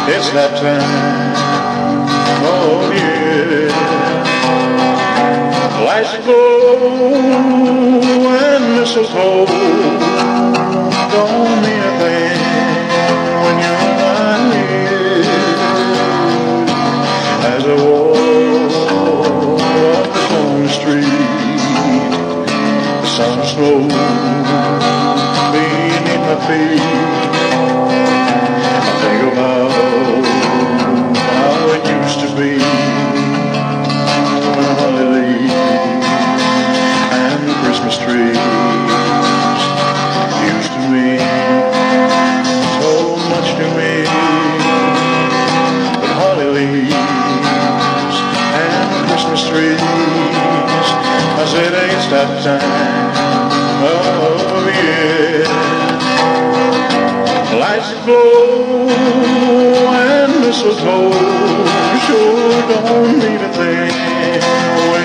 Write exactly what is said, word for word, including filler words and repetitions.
It's that time, oh yeah. Lights glow and mistletoe don't mean a thing when you're not near. As I walk up the stone street, the sun slow beneath my feet. I think about how it used to be when holly leaves and the Christmas trees used to mean so much to me. But holly leaves and the Christmas trees, I said it's that time, oh yeah. Lights glow and mistletoe sure don't mean a thing